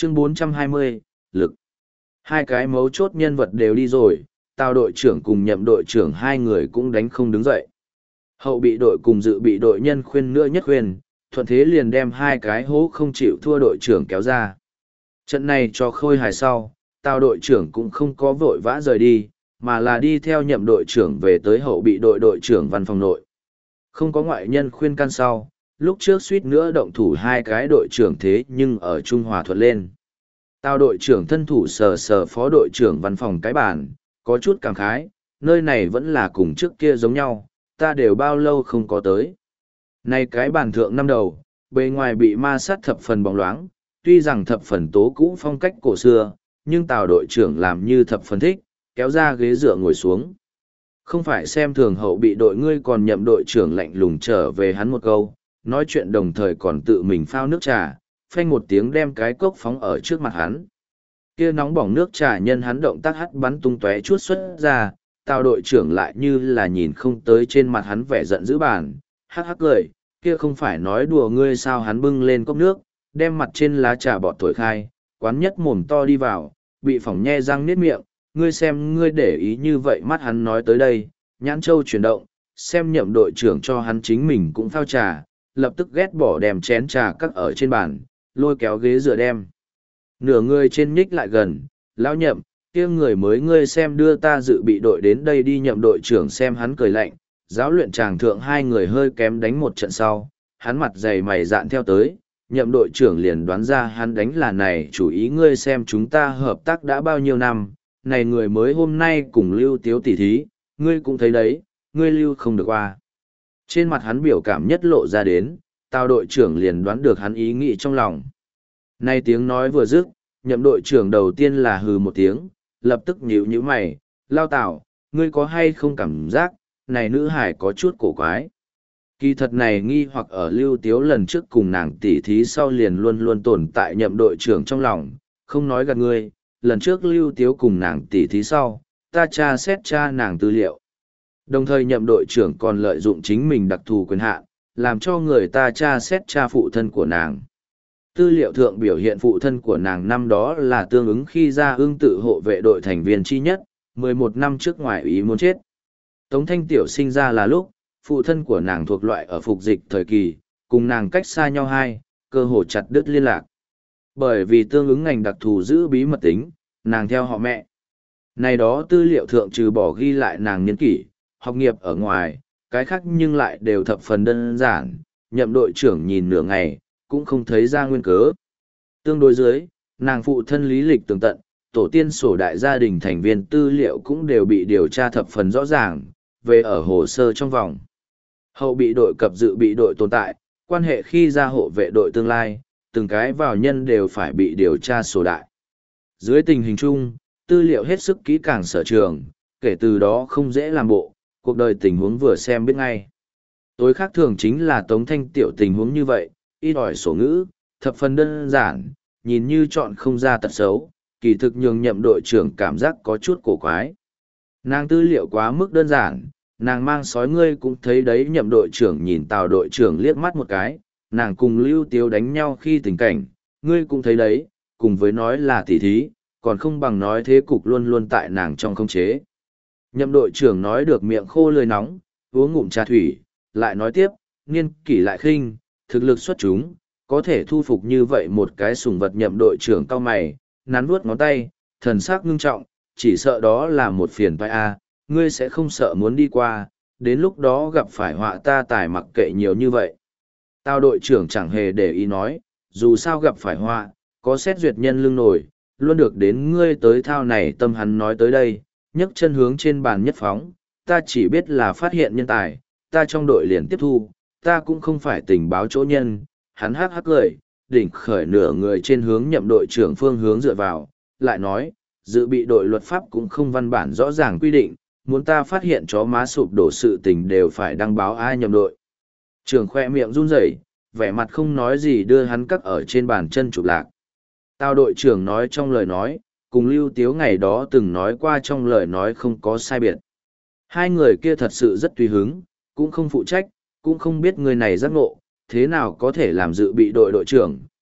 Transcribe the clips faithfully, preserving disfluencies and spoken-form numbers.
Chương bốn trăm hai mươi, lực. Hai cái mấu chốt nhân vật đều đi rồi, Tào đội trưởng cùng Nhậm đội trưởng hai người cũng đánh không đứng dậy. Hậu bị đội cùng dự bị đội nhân khuyên nữa nhất khuyên, thuận thế liền đem hai cái hố không chịu thua đội trưởng kéo ra. Trận này cho khôi hài sau, Tào đội trưởng cũng không có vội vã rời đi, mà là đi theo Nhậm đội trưởng về tới hậu bị đội đội trưởng văn phòng nội. Không có ngoại nhân khuyên can sau, lúc trước suýt nữa động thủ hai cái đội trưởng thế nhưng ở Trung Hòa thuận lên. Tào đội trưởng thân thủ sờ sờ phó đội trưởng văn phòng cái bàn, có chút cảm khái, nơi này vẫn là cùng trước kia giống nhau, ta đều bao lâu không có tới. Này cái bàn thượng năm đầu, bề ngoài bị ma sát thập phần bóng loáng, tuy rằng thập phần tố cũ phong cách cổ xưa, nhưng Tào đội trưởng làm như thập phần thích, kéo ra ghế dựa ngồi xuống. Không phải xem thường hậu bị đội ngươi còn Nhậm đội trưởng lạnh lùng trở về hắn một câu, nói chuyện đồng thời còn tự mình phao nước trà, phanh một tiếng đem cái cốc phóng ở trước mặt hắn. Kia nóng bỏng nước trà nhân hắn động tác hắt bắn tung tóe chuốt xuất ra, Tào đội trưởng lại như là nhìn không tới trên mặt hắn vẻ giận dữ bàn, hắc hắc cười, kia không phải nói đùa ngươi sao. Hắn bưng lên cốc nước, đem mặt trên lá trà bọt thổi khai, quán nhất mồm to đi vào, bị phỏng nhe răng niết miệng, ngươi xem ngươi để ý như vậy. Mắt hắn nói tới đây, nhãn châu chuyển động, xem Nhậm đội trưởng cho hắn chính mình cũng phao trà, lập tức ghét bỏ đem chén trà cắt ở trên bàn, lôi kéo ghế dựa đem. Nửa người trên nhích lại gần, lão Nhậm, kia người mới ngươi xem đưa ta dự bị đội đến đây đi. Nhậm đội trưởng xem hắn cười lạnh, giáo luyện tràng thượng hai người hơi kém đánh một trận sau, hắn mặt dày mày dạn theo tới, Nhậm đội trưởng liền đoán ra hắn đánh là này chủ ý. Ngươi xem chúng ta hợp tác đã bao nhiêu năm, này người mới hôm nay cùng Lưu Tiếu tỉ thí, ngươi cũng thấy đấy, ngươi lưu không được qua. Trên mặt hắn biểu cảm nhất lộ ra đến, Tào đội trưởng liền đoán được hắn ý nghĩ trong lòng. Nay tiếng nói vừa dứt, Nhậm đội trưởng đầu tiên là hừ một tiếng, lập tức nhíu nhíu mày, lao Tào, ngươi có hay không cảm giác, này nữ hải có chút cổ quái. Kỳ thật này nghi hoặc ở Lưu Tiếu lần trước cùng nàng tỉ thí sau liền luôn luôn tồn tại Nhậm đội trưởng trong lòng, không nói gạt ngươi, lần trước Lưu Tiếu cùng nàng tỉ thí sau, ta tra xét tra nàng tư liệu. Đồng thời Nhậm đội trưởng còn lợi dụng chính mình đặc thù quyền hạn, làm cho người ta tra xét tra phụ thân của nàng. Tư liệu thượng biểu hiện phụ thân của nàng năm đó là tương ứng khi ra ương tự hộ vệ đội thành viên chi nhất, mười một năm trước ngoài ý muốn chết. Tống Thanh Tiểu sinh ra là lúc, phụ thân của nàng thuộc loại ở phục dịch thời kỳ, cùng nàng cách xa nhau hai, cơ hồ chặt đứt liên lạc. Bởi vì tương ứng ngành đặc thù giữ bí mật tính, nàng theo họ mẹ. Này đó tư liệu thượng trừ bỏ ghi lại nàng niên kỷ, học nghiệp ở ngoài, cái khác nhưng lại đều thập phần đơn giản, Nhậm đội trưởng nhìn nửa ngày, cũng không thấy ra nguyên cớ. Tương đối dưới, nàng phụ thân lý lịch tường tận, tổ tiên sổ đại gia đình thành viên tư liệu cũng đều bị điều tra thập phần rõ ràng, về ở hồ sơ trong vòng. Hậu bị đội cập dự bị đội tồn tại, quan hệ khi ra hộ vệ đội tương lai, từng cái vào nhân đều phải bị điều tra sổ đại. Dưới tình hình chung, tư liệu hết sức kỹ càng sở trường, kể từ đó không dễ làm bộ, cuộc đời tình huống vừa xem biết ngay. Tối khác thường chính là Tống Thanh Tiểu tình huống như vậy, ít ỏi sổ ngữ, thập phần đơn giản, nhìn như chọn không ra tật xấu, kỳ thực nhường Nhậm đội trưởng cảm giác có chút cổ quái. Nàng tư liệu quá mức đơn giản, nàng mang sói ngươi cũng thấy đấy. Nhậm đội trưởng nhìn Tào đội trưởng liếc mắt một cái, nàng cùng Lưu Tiếu đánh nhau khi tình cảnh, ngươi cũng thấy đấy, cùng với nói là tỉ thí, còn không bằng nói thế cục luôn luôn tại nàng trong khống chế. Nhậm đội trưởng nói được miệng khô lưỡi nóng, uống ngụm trà thủy, lại nói tiếp, niên kỷ lại khinh, thực lực xuất chúng, có thể thu phục như vậy một cái sủng vật. Nhậm đội trưởng cau mày, nắn vuốt ngón tay, thần sắc ngưng trọng, chỉ sợ đó là một phiền toái a, ngươi sẽ không sợ muốn đi qua, đến lúc đó gặp phải họa ta tài mặc kệ nhiều như vậy. Tao đội trưởng chẳng hề để ý nói, dù sao gặp phải họa, có xét duyệt nhân lương nổi, luôn được đến ngươi tới thao này. Tâm hắn nói tới đây, nhấc chân hướng trên bàn nhất phóng, ta chỉ biết là phát hiện nhân tài, ta trong đội liền tiếp thu, ta cũng không phải tình báo chỗ nhân. Hắn hắc hắc cười, đỉnh khởi nửa người trên hướng Nhậm đội trưởng phương hướng dựa vào, lại nói, dự bị đội luật pháp cũng không văn bản rõ ràng quy định, muốn ta phát hiện chó má sụp đổ sự tình đều phải đăng báo ai. Nhậm đội trưởng khoe miệng run rẩy, vẻ mặt không nói gì đưa hắn cắt ở trên bàn chân chụp lạc. Tao đội trưởng nói trong lời nói, cùng Lưu Tiếu ngày đó từng nói qua trong lời nói không có sai biệt. Hai người kia thật sự rất tùy hứng, cũng không phụ trách, cũng không biết người này giác ngộ, thế nào có thể làm dự bị đội đội trưởng,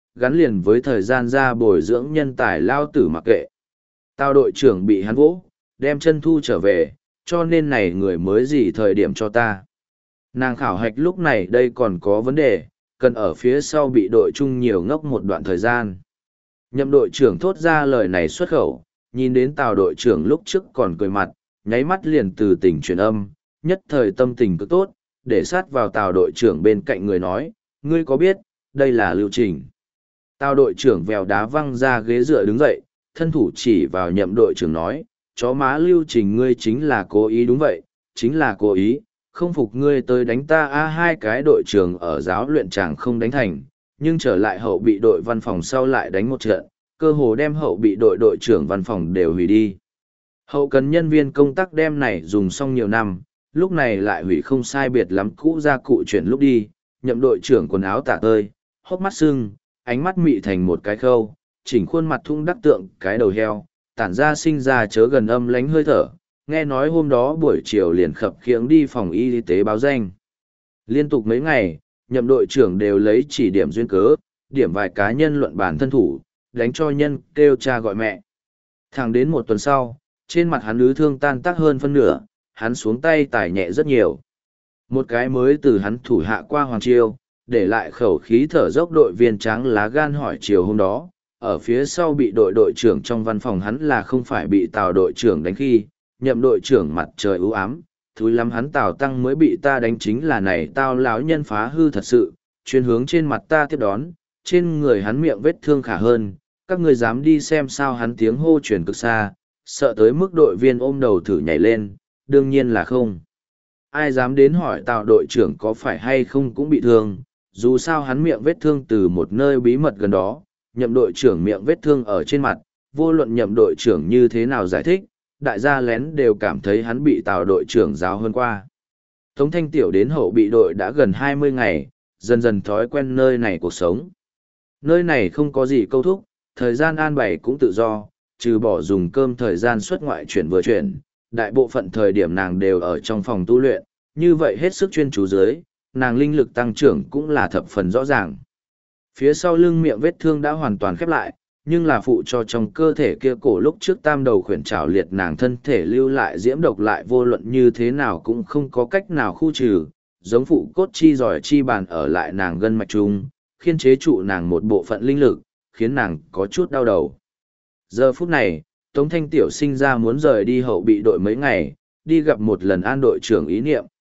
gắn liền với thời gian ra bồi dưỡng nhân tài lao tử mặc kệ. Tao đội trưởng bị hắn vỗ, đem chân thu trở về, cho nên này người mới gì thời điểm cho ta. Nàng khảo hạch lúc này đây còn có vấn đề, cần ở phía sau bị đội chung nhiều ngốc một đoạn thời gian. Nhậm đội trưởng thốt ra lời này xuất khẩu, nhìn đến tào đội trưởng lúc trước còn cười mặt, nháy mắt liền từ tình truyền âm, nhất thời tâm tình cực tốt, để sát vào tào đội trưởng bên cạnh người nói, ngươi có biết, đây là lưu trình. Tào đội trưởng vèo đá văng ra ghế dựa đứng dậy, thân thủ chỉ vào nhậm đội trưởng nói, chó má lưu trình ngươi chính là cố ý đúng vậy, chính là cố ý, không phục ngươi tới đánh ta a hai cái đội trưởng ở giáo luyện chàng không đánh thành, nhưng trở lại hậu bị đội văn phòng sau lại đánh một trận, cơ hồ đem hậu bị đội đội trưởng văn phòng đều hủy đi. Hậu cần nhân viên công tác đem này dùng xong nhiều năm, lúc này lại hủy không sai biệt lắm cũ ra cụ chuyển lúc đi, nhậm đội trưởng quần áo tả tơi, hốc mắt sưng, ánh mắt mị thành một cái khâu, chỉnh khuôn mặt thung đắc tượng cái đầu heo, tản ra sinh ra chớ gần âm lánh hơi thở, nghe nói hôm đó buổi chiều liền khập khiễng đi phòng y tế báo danh. Liên tục mấy ngày, nhậm đội trưởng đều lấy chỉ điểm duyên cớ, điểm vài cá nhân luận bản thân thủ, đánh cho nhân kêu cha gọi mẹ. Thẳng đến một tuần sau, trên mặt hắn ứ thương tan tác hơn phân nửa, hắn xuống tay tải nhẹ rất nhiều. Một cái mới từ hắn thủ hạ qua Hoàng Chiêu, để lại khẩu khí thở dốc đội viên trắng lá gan hỏi chiều hôm đó, ở phía sau bị đội đội trưởng trong văn phòng hắn là không phải bị tào đội trưởng đánh khi, nhậm đội trưởng mặt trời ưu ám, thúi lắm hắn tào tăng mới bị ta đánh chính là này tao láo nhân phá hư thật sự, chuyên hướng trên mặt ta tiếp đón, trên người hắn miệng vết thương khả hơn, các người dám đi xem sao hắn tiếng hô truyền cực xa, sợ tới mức đội viên ôm đầu thử nhảy lên, đương nhiên là không. Ai dám đến hỏi tào đội trưởng có phải hay không cũng bị thương, dù sao hắn miệng vết thương từ một nơi bí mật gần đó, nhậm đội trưởng miệng vết thương ở trên mặt, vô luận nhậm đội trưởng như thế nào giải thích, đại gia lén đều cảm thấy hắn bị tào đội trưởng giáo hơn qua. Tống Thanh Tiểu đến hậu bị đội đã gần hai mươi ngày, dần dần thói quen nơi này cuộc sống. Nơi này không có gì câu thúc, thời gian an bày cũng tự do, trừ bỏ dùng cơm thời gian xuất ngoại chuyển vừa chuyển, đại bộ phận thời điểm nàng đều ở trong phòng tu luyện, như vậy hết sức chuyên chú dưới, nàng linh lực tăng trưởng cũng là thập phần rõ ràng. Phía sau lưng miệng vết thương đã hoàn toàn khép lại, nhưng là phụ cho trong cơ thể kia cổ lúc trước tam đầu khuyển trảo liệt nàng thân thể lưu lại diễm độc lại vô luận như thế nào cũng không có cách nào khu trừ, giống phụ cốt chi giỏi chi bàn ở lại nàng gân mạch trung, khiên chế trụ nàng một bộ phận linh lực, khiến nàng có chút đau đầu. Giờ phút này, Tống Thanh Tiểu sinh ra muốn rời đi hậu bị đội mấy ngày, đi gặp một lần an đội trưởng ý niệm.